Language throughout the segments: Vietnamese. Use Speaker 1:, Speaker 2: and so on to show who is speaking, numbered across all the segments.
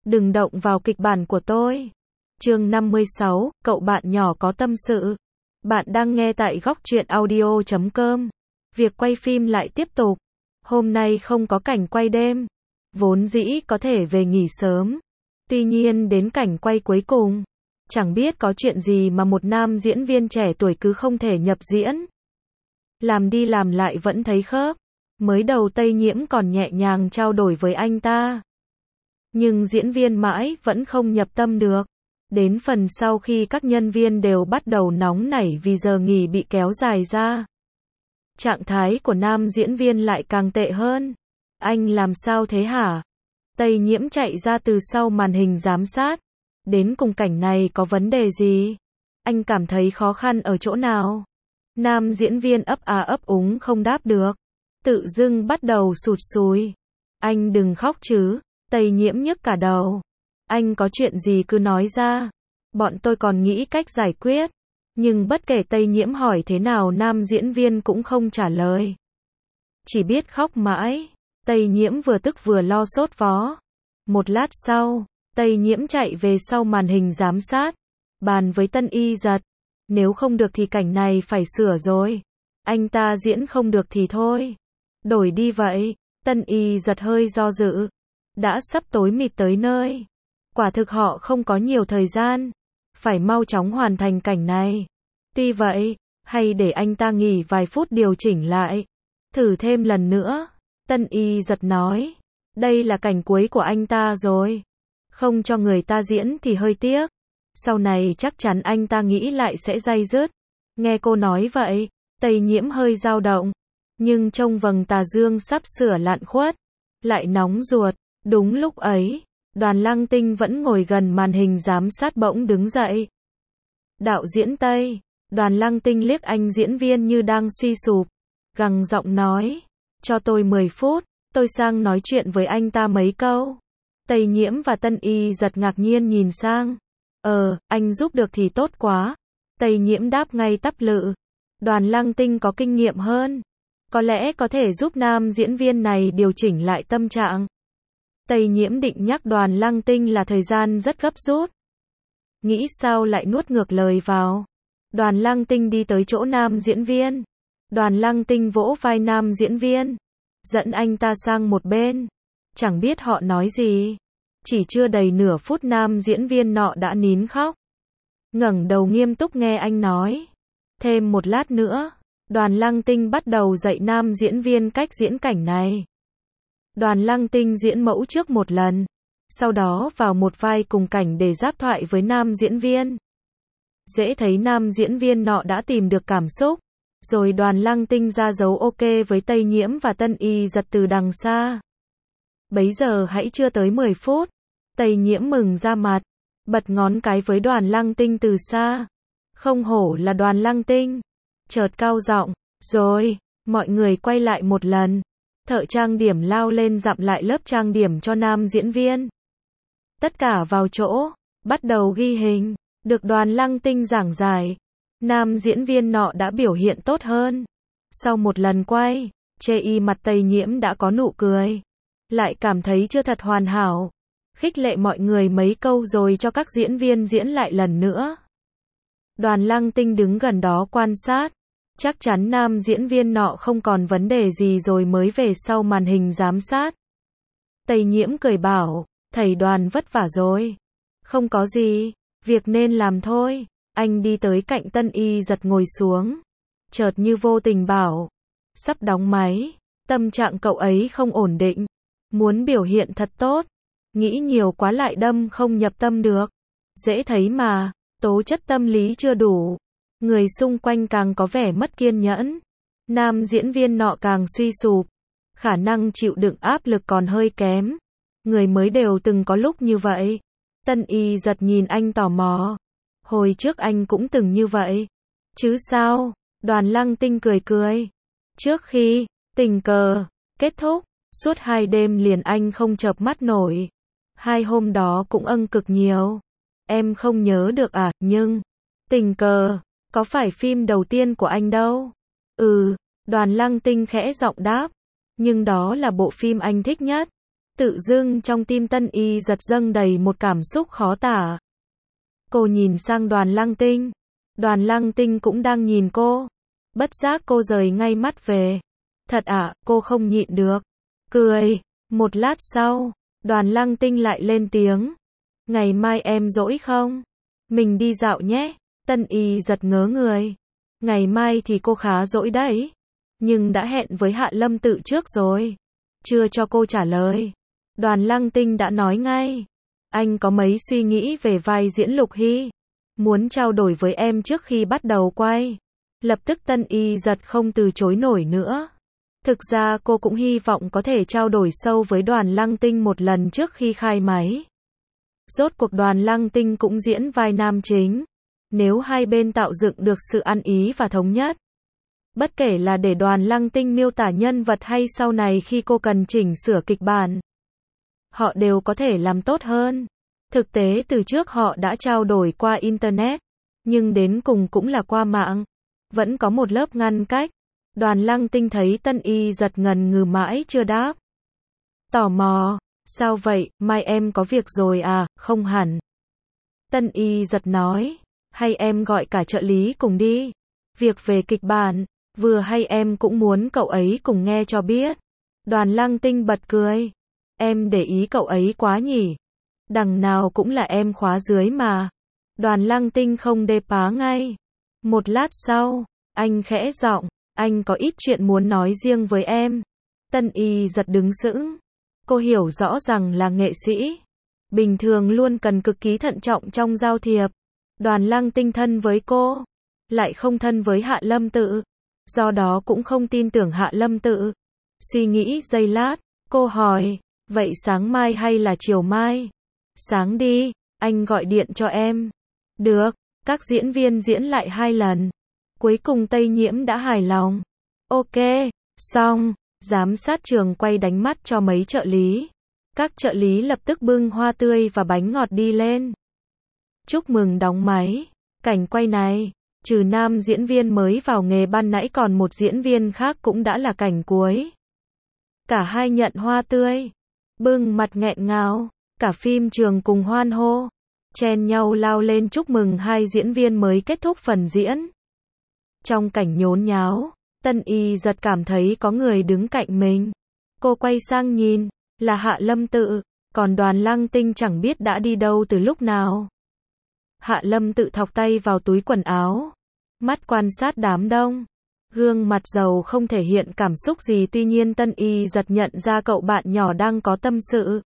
Speaker 1: đừng động vào kịch bản của tôi. Chương 56, cậu bạn nhỏ có tâm sự. Bạn đang nghe tại Góc Truyện Audio.com. Việc quay phim lại tiếp tục. Hôm nay không có cảnh quay đêm. Vốn dĩ có thể về nghỉ sớm. Tuy nhiên đến cảnh quay cuối cùng, chẳng biết có chuyện gì mà một nam diễn viên trẻ tuổi cứ không thể nhập diễn. Làm đi làm lại vẫn thấy khớp. Mới đầu Tây Nhiễm còn nhẹ nhàng trao đổi với anh ta. Nhưng diễn viên mãi vẫn không nhập tâm được. Đến phần sau khi các nhân viên đều bắt đầu nóng nảy vì giờ nghỉ bị kéo dài ra, trạng thái của nam diễn viên lại càng tệ hơn. Anh làm sao thế hả? Tây Nhiễm chạy ra từ sau màn hình giám sát. Đến cùng cảnh này có vấn đề gì? Anh cảm thấy khó khăn ở chỗ nào? Nam diễn viên ấp a ấp úng không đáp được. Tự dưng bắt đầu sụt sùi. Anh đừng khóc chứ. Tây Nhiễm nhức cả đầu. Anh có chuyện gì cứ nói ra. Bọn tôi còn nghĩ cách giải quyết. Nhưng bất kể Tây Nhiễm hỏi thế nào nam diễn viên cũng không trả lời. Chỉ biết khóc mãi. Tây Nhiễm vừa tức vừa lo sốt vó. Một lát sau, Tây Nhiễm chạy về sau màn hình giám sát. Bàn với Tân Y Giật. Nếu không được thì cảnh này phải sửa rồi. Anh ta diễn không được thì thôi. Đổi đi vậy. Tân Y Giật hơi do dự. Đã sắp tối mịt tới nơi. Quả thực họ không có nhiều thời gian. Phải mau chóng hoàn thành cảnh này. Tuy vậy, hay để anh ta nghỉ vài phút điều chỉnh lại. Thử thêm lần nữa. Tân Y Giật nói. Đây là cảnh cuối của anh ta rồi. Không cho người ta diễn thì hơi tiếc. Sau này chắc chắn anh ta nghĩ lại sẽ day dứt. Nghe cô nói vậy, Tây Nhiễm hơi dao động. Nhưng trông vầng tà dương sắp sửa lặn khuất. Lại nóng ruột. Đúng lúc ấy, Đoàn Lăng Tinh vẫn ngồi gần màn hình giám sát bỗng đứng dậy. Đạo diễn Tây. Đoàn Lăng Tinh liếc anh diễn viên như đang suy sụp. Gằn giọng nói. Cho tôi 10 phút, tôi sang nói chuyện với anh ta mấy câu. Tây Nhiễm và Tân Y Giật ngạc nhiên nhìn sang. Anh giúp được thì tốt quá. Tây Nhiễm đáp ngay tắp lự. Đoàn Lăng Tinh có kinh nghiệm hơn. Có lẽ có thể giúp nam diễn viên này điều chỉnh lại tâm trạng. Tây Nhiễm định nhắc Đoàn Lăng Tinh là thời gian rất gấp rút. Nghĩ sao lại nuốt ngược lời vào. Đoàn Lăng Tinh đi tới chỗ nam diễn viên. Đoàn Lăng Tinh vỗ vai nam diễn viên. Dẫn anh ta sang một bên. Chẳng biết họ nói gì. Chỉ chưa đầy nửa phút nam diễn viên nọ đã nín khóc. Ngẩng đầu nghiêm túc nghe anh nói. Thêm một lát nữa. Đoàn Lăng Tinh bắt đầu dạy nam diễn viên cách diễn cảnh này. Đoàn Lăng Tinh diễn mẫu trước một lần. Sau đó vào một vai cùng cảnh để giáp thoại với nam diễn viên. Dễ thấy nam diễn viên nọ đã tìm được cảm xúc. Rồi Đoàn Lăng Tinh ra dấu ok với Tây Nhiễm và Tân Y Giật từ đằng xa. Bấy giờ hãy chưa tới 10 phút. Tây Nhiễm mừng ra mặt. Bật ngón cái với Đoàn Lăng Tinh từ xa. Không hổ là Đoàn Lăng Tinh. Chợt cao giọng. Rồi, mọi người quay lại một lần. Thợ trang điểm lao lên dặm lại lớp trang điểm cho nam diễn viên. Tất cả vào chỗ. Bắt đầu ghi hình. Được Đoàn Lăng Tinh giảng giải. Nam diễn viên nọ đã biểu hiện tốt hơn. Sau một lần quay, chê y mặt Tây Nhiễm đã có nụ cười. Lại cảm thấy chưa thật hoàn hảo. Khích lệ mọi người mấy câu rồi cho các diễn viên diễn lại lần nữa. Đoàn Lăng Tinh đứng gần đó quan sát. Chắc chắn nam diễn viên nọ không còn vấn đề gì rồi mới về sau màn hình giám sát. Tây Nhiễm cười bảo, thầy Đoàn vất vả rồi. Không có gì, việc nên làm thôi. Anh đi tới cạnh Tân Y Giật ngồi xuống. Chợt như vô tình bảo, sắp đóng máy. Tâm trạng cậu ấy không ổn định. Muốn biểu hiện thật tốt. Nghĩ nhiều quá lại đâm không nhập tâm được. Dễ thấy mà, tố chất tâm lý chưa đủ. Người xung quanh càng có vẻ mất kiên nhẫn. Nam diễn viên nọ càng suy sụp. Khả năng chịu đựng áp lực còn hơi kém. Người mới đều từng có lúc như vậy. Tân Y Giật nhìn anh tò mò. Hồi trước anh cũng từng như vậy. Chứ sao? Đoàn Lăng Tinh cười cười. Trước khi tình cờ kết thúc, suốt 2 đêm liền anh không chợp mắt nổi. 2 hôm đó cũng cực nhiều. Em không nhớ được à, nhưng tình cờ có phải phim đầu tiên của anh đâu. Đoàn Lăng Tinh khẽ giọng đáp. Nhưng đó là bộ phim anh thích nhất. Tự dưng trong tim Tân Y giật dâng đầy một cảm xúc khó tả. Cô nhìn sang Đoàn Lăng Tinh. Đoàn Lăng Tinh cũng đang nhìn cô. Bất giác cô rời ngay mắt về. Thật ạ, cô không nhịn được. Cười. Một lát sau, Đoàn Lăng Tinh lại lên tiếng. Ngày mai em rỗi không? Mình đi dạo nhé. Tân Y giật ngớ người. Ngày mai thì cô khá rỗi đấy. Nhưng đã hẹn với Hạ Lâm Tự trước rồi. Chưa cho cô trả lời. Đoàn Lăng Tinh đã nói ngay. Anh có mấy suy nghĩ về vai diễn Lục Hy. Muốn trao đổi với em trước khi bắt đầu quay. Lập tức Tân Y giật không từ chối nổi nữa. Thực ra cô cũng hy vọng có thể trao đổi sâu với Đoàn Lăng Tinh một lần trước khi khai máy. Rốt cuộc Đoàn Lăng Tinh cũng diễn vai nam chính. Nếu hai bên tạo dựng được sự ăn ý và thống nhất. Bất kể là để Đoàn Lăng Tinh miêu tả nhân vật hay sau này khi cô cần chỉnh sửa kịch bản. Họ đều có thể làm tốt hơn. Thực tế từ trước họ đã trao đổi qua Internet. Nhưng đến cùng cũng là qua mạng. Vẫn có một lớp ngăn cách. Đoàn Lăng Tinh thấy Tân Y giật ngần ngừ mãi chưa đáp. Tò mò. Sao vậy, mai em có việc rồi à? Không hẳn. Tân Y giật nói. Hay em gọi cả trợ lý cùng đi. Việc về kịch bản. Vừa hay em cũng muốn cậu ấy cùng nghe cho biết. Đoàn Lăng Tinh bật cười. Em để ý cậu ấy quá nhỉ. Đằng nào cũng là em khóa dưới mà. Đoàn Lăng Tinh không đê pá ngay. Một lát sau, anh khẽ giọng. Anh có ít chuyện muốn nói riêng với em. Tân Y giật đứng sững. Cô hiểu rõ rằng là nghệ sĩ. Bình thường luôn cần cực kỳ thận trọng trong giao thiệp. Đoàn Lăng Tinh thân với cô. Lại không thân với Hạ Lâm Tự. Do đó cũng không tin tưởng Hạ Lâm Tự. Suy nghĩ giây lát, cô hỏi. Vậy sáng mai hay là chiều mai? Sáng đi, anh gọi điện cho em. Được, các diễn viên diễn lại 2 lần. Cuối cùng Tây Nhiễm đã hài lòng. Ok, xong, giám sát trường quay đánh mắt cho mấy trợ lý. Các trợ lý lập tức bưng hoa tươi và bánh ngọt đi lên. Chúc mừng đóng máy. Cảnh quay này, trừ nam diễn viên mới vào nghề ban nãy còn một diễn viên khác cũng đã là cảnh cuối. Cả hai nhận hoa tươi. Bưng mặt nghẹn ngào. Cả phim trường cùng hoan hô. Chen nhau lao lên chúc mừng hai diễn viên mới kết thúc phần diễn. Trong cảnh nhốn nháo, Tân Y giật cảm thấy có người đứng cạnh mình. Cô quay sang nhìn, là Hạ Lâm Tự, còn Đoàn Lăng Tinh chẳng biết đã đi đâu từ lúc nào. Hạ Lâm Tự thọc tay vào túi quần áo, mắt quan sát đám đông. Gương mặt giàu không thể hiện cảm xúc gì, tuy nhiên Tân Y giật nhận ra cậu bạn nhỏ đang có tâm sự.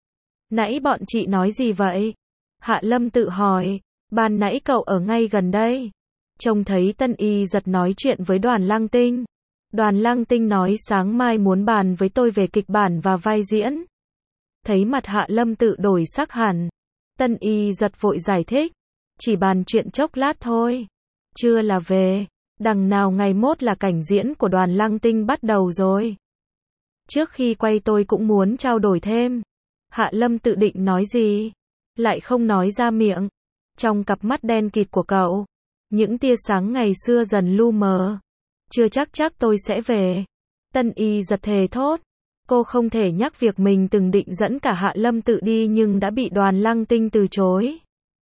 Speaker 1: Nãy bọn chị nói gì vậy? Hạ Lâm Tự hỏi. Ban nãy cậu ở ngay gần đây. Trông thấy Tân Y giật nói chuyện với Đoàn Lăng Tinh. Đoàn Lăng Tinh nói sáng mai muốn bàn với tôi về kịch bản và vai diễn. Thấy mặt Hạ Lâm Tự đổi sắc hẳn. Tân Y giật vội giải thích. Chỉ bàn chuyện chốc lát thôi. Chưa là về. Đằng nào ngày mốt là cảnh diễn của Đoàn Lăng Tinh bắt đầu rồi. Trước khi quay tôi cũng muốn trao đổi thêm. Hạ Lâm Tự định nói gì? Lại không nói ra miệng. Trong cặp mắt đen kịt của cậu, những tia sáng ngày xưa dần lu mờ. Chưa chắc tôi sẽ về. Tân Y giật thề thốt. Cô không thể nhắc việc mình từng định dẫn cả Hạ Lâm Tự đi nhưng đã bị Đoàn Lăng Tinh từ chối.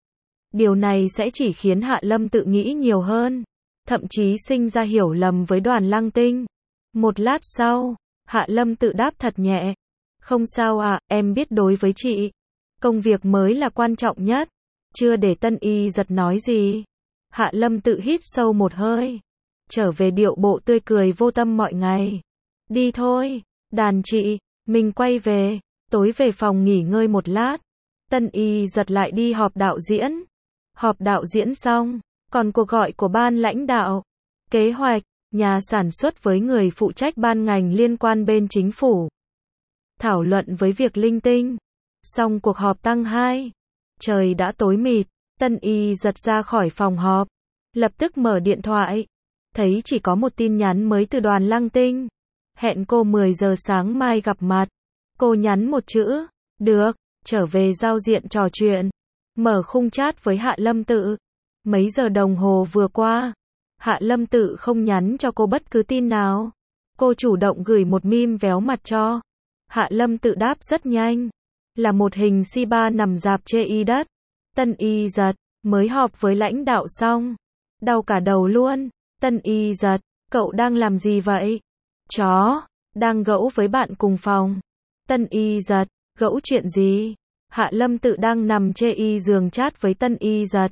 Speaker 1: Điều này sẽ chỉ khiến Hạ Lâm Tự nghĩ nhiều hơn. Thậm chí sinh ra hiểu lầm với Đoàn Lăng Tinh. Một lát sau, Hạ Lâm Tự đáp thật nhẹ. Không sao ạ, em biết đối với chị, công việc mới là quan trọng nhất. Chưa để Tân Y giật nói gì. Hạ Lâm Tự hít sâu một hơi. Trở về điệu bộ tươi cười vô tâm mọi ngày. Đi thôi, đàn chị, mình quay về. Tối về phòng nghỉ ngơi một lát. Tân Y giật lại đi họp đạo diễn. Họp đạo diễn xong, còn cuộc gọi của ban lãnh đạo, kế hoạch, nhà sản xuất với người phụ trách ban ngành liên quan bên chính phủ. Thảo luận với việc linh tinh. Xong cuộc họp tăng 2. Trời đã tối mịt. Tân Y giật ra khỏi phòng họp. Lập tức mở điện thoại. Thấy chỉ có một tin nhắn mới từ Đoàn Lăng Tinh. Hẹn cô 10 giờ sáng mai gặp mặt. Cô nhắn một chữ. Được. Trở về giao diện trò chuyện. Mở khung chat với Hạ Lâm Tự. Mấy giờ đồng hồ vừa qua. Hạ Lâm Tự không nhắn cho cô bất cứ tin nào. Cô chủ động gửi một meme véo mặt cho Hạ Lâm tự đáp rất nhanh. Là một hình C3 nằm rạp chê y đất. Tân Y giật, mới họp với lãnh đạo xong. Đau cả đầu luôn. Tân Y giật, cậu đang làm gì vậy? Chó, đang gẫu với bạn cùng phòng. Tân Y giật, gẫu chuyện gì? Hạ Lâm tự đang nằm chê y giường chat với Tân Y giật.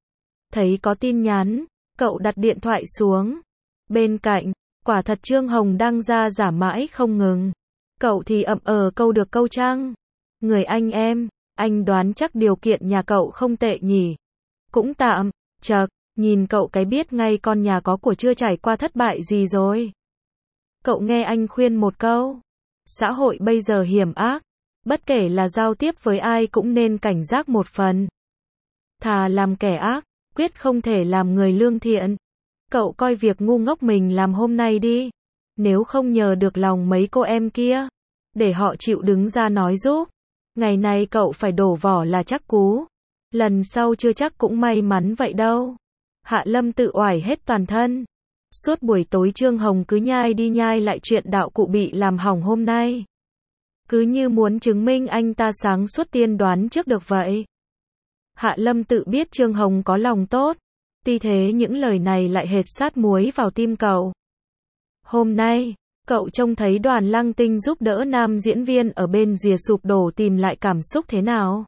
Speaker 1: Thấy có tin nhắn, cậu đặt điện thoại xuống. Bên cạnh, quả thật Trương Hồng đang ra giả mãi không ngừng. Cậu thì ậm câu được câu trăng. Người em, anh đoán chắc điều kiện nhà cậu không tệ nhỉ. Cũng tạm, chậc, nhìn cậu cái biết ngay con nhà có của chưa trải qua thất bại gì rồi. Cậu nghe anh khuyên một câu. Xã hội bây giờ hiểm ác. Bất kể là giao tiếp với ai cũng nên cảnh giác một phần. Thà làm kẻ ác, quyết không thể làm người lương thiện. Cậu coi việc ngu ngốc mình làm hôm nay đi. Nếu không nhờ được lòng mấy cô em kia, để họ chịu đứng ra nói giúp. Ngày này cậu phải đổ vỏ là chắc cú. Lần sau chưa chắc cũng may mắn vậy đâu. Hạ Lâm tự oải hết toàn thân. Suốt buổi tối Trương Hồng cứ nhai đi nhai lại chuyện đạo cụ bị làm hỏng hôm nay. Cứ như muốn chứng minh anh ta sáng suốt tiên đoán trước được vậy. Hạ Lâm tự biết Trương Hồng có lòng tốt. Tuy thế những lời này lại hệt sát muối vào tim cậu. Hôm nay, cậu trông thấy Đoàn Lăng Tinh giúp đỡ nam diễn viên ở bên rìa sụp đổ tìm lại cảm xúc thế nào?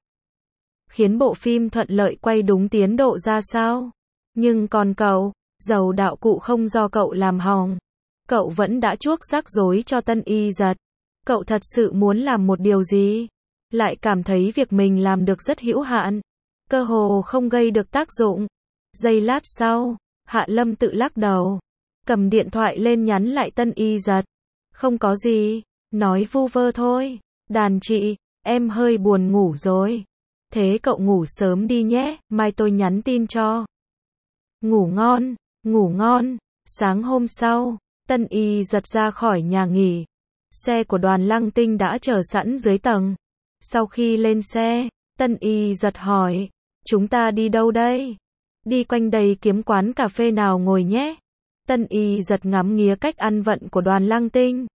Speaker 1: Khiến bộ phim thuận lợi quay đúng tiến độ ra sao? Nhưng còn cậu, dầu đạo cụ không do cậu làm hỏng. Cậu vẫn đã chuốc rắc rối cho Tân Y giật. Cậu thật sự muốn làm một điều gì? Lại cảm thấy việc mình làm được rất hữu hạn. Cơ hồ không gây được tác dụng. Giây lát sau, Hạ Lâm tự lắc đầu. Cầm điện thoại lên nhắn lại Tân Y giật. Không có gì, nói vu vơ thôi. Đàn chị, em hơi buồn ngủ rồi. Thế cậu ngủ sớm đi nhé, mai tôi nhắn tin cho. Ngủ ngon, ngủ ngon. Sáng hôm sau, Tân Y giật ra khỏi nhà nghỉ. Xe của Đoàn Lăng Tinh đã chờ sẵn dưới tầng. Sau khi lên xe, Tân Y giật hỏi, chúng ta đi đâu đây? Đi quanh đây kiếm quán cà phê nào ngồi nhé. Tân Y giật ngắm nghía cách ăn vận của Đoàn Lăng Tinh.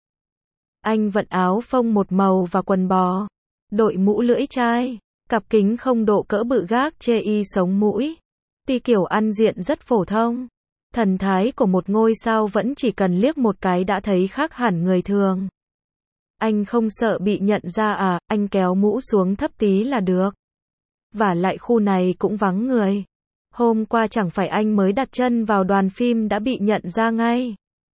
Speaker 1: Anh vận áo phông một màu và quần bò, đội mũ lưỡi chai, cặp kính không độ cỡ bự gác chê y sống mũi. Tuy kiểu ăn diện rất phổ thông, thần thái của một ngôi sao vẫn chỉ cần liếc một cái đã thấy khác hẳn người thường. Anh không sợ bị nhận ra à, anh kéo mũ xuống thấp tí là được. Vả lại khu này cũng vắng người. Hôm qua chẳng phải anh mới đặt chân vào đoàn phim đã bị nhận ra ngay.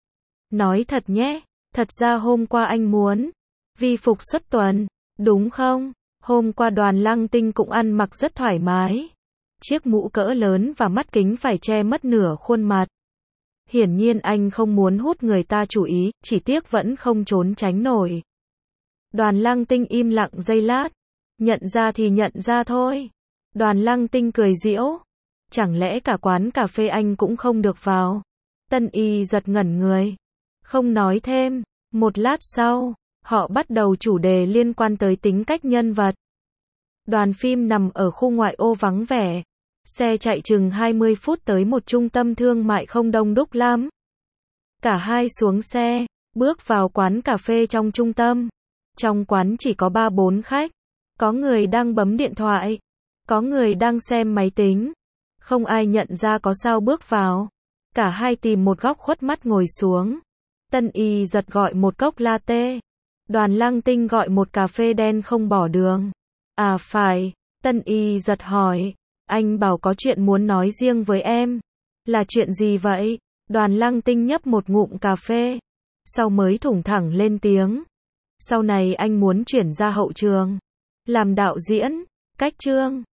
Speaker 1: Nói thật nhé, thật ra hôm qua anh muốn vi phục xuất tuần, đúng không? Hôm qua Đoàn Lăng Tinh cũng ăn mặc rất thoải mái. Chiếc mũ cỡ lớn và mắt kính phải che mất nửa khuôn mặt. Hiển nhiên anh không muốn hút người ta chú ý, chỉ tiếc vẫn không trốn tránh nổi. Đoàn Lăng Tinh im lặng giây lát. Nhận ra thì nhận ra thôi. Đoàn Lăng Tinh cười giễu. Chẳng lẽ cả quán cà phê anh cũng không được vào? Tân Y giật ngẩn người. Không nói thêm. Một lát sau, họ bắt đầu chủ đề liên quan tới tính cách nhân vật. Đoàn phim nằm ở khu ngoại ô vắng vẻ. Xe chạy chừng 20 phút tới một trung tâm thương mại không đông đúc lắm. Cả hai xuống xe, bước vào quán cà phê trong trung tâm. Trong quán chỉ có 3-4 khách. Có người đang bấm điện thoại. Có người đang xem máy tính. Không ai nhận ra có sao bước vào. Cả hai tìm một góc khuất mắt ngồi xuống. Tân Y giật gọi một cốc latte. Đoàn Lăng Tinh gọi một cà phê đen không bỏ đường. À phải, Tân Y giật hỏi. Anh bảo có chuyện muốn nói riêng với em. Là chuyện gì vậy? Đoàn Lăng Tinh nhấp một ngụm cà phê. Sau mới thủng thẳng lên tiếng. Sau này anh muốn chuyển ra hậu trường. Làm đạo diễn, cách chương.